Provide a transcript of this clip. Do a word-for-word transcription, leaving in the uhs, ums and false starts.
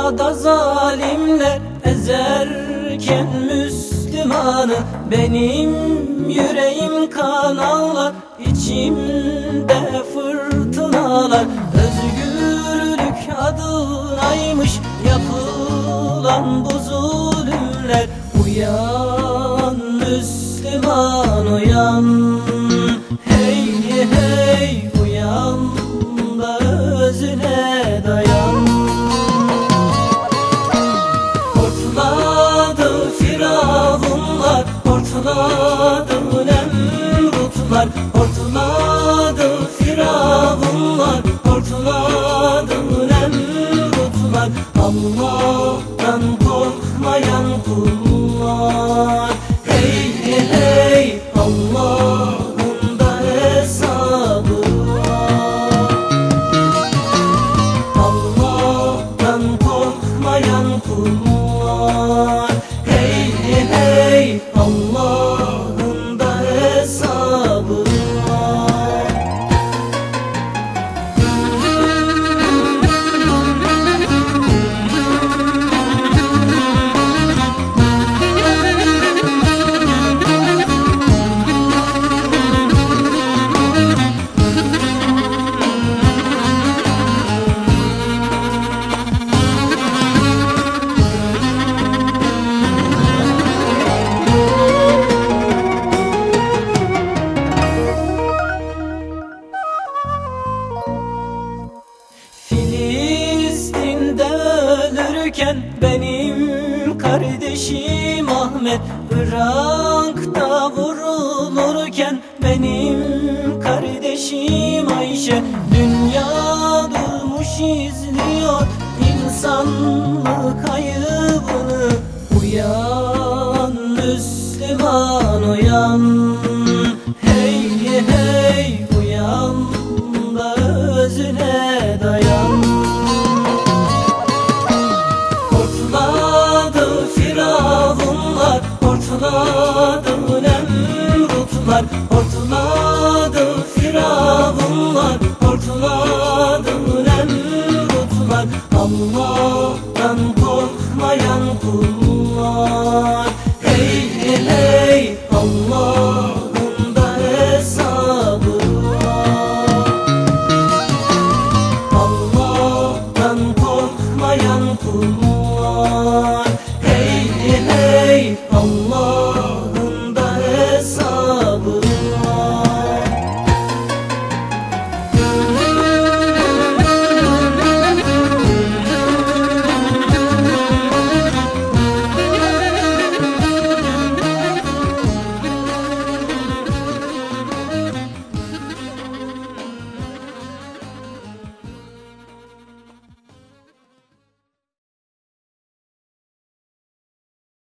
Dünyada zalimler ezerken Müslümanı, benim yüreğim kan ağlar, içimde fırtınalar. Özgürlük adınaymış yapılan bu zulümler. Uyan Müslüman uyan, hey hey uyan da özüne dayan. Hortladı firavunlar, hortladı Nemrutlar, hortladı firavunlar, hortladı Nemrutlar. Allah'tan korkmayan kullar, hey hey Allah'ın da hesabı var. Allah'tan korkmayan kullar, hey hey Allah'ın da hesabı var. Filistin'de ölürken benim kardeşim Ahmet, Irak'ta vurulurken benim kardeşim Ayşe. Dünya durmuş izliyor insanlık ayıbını. Uyan Müslüman uyan, hey hey uyan da özüne dayan. Hortladı firavunlar, hortladı Nemrutlar, hortladı firavunlar, hortladı Nemrutlar. Allah'tan korkmayan kul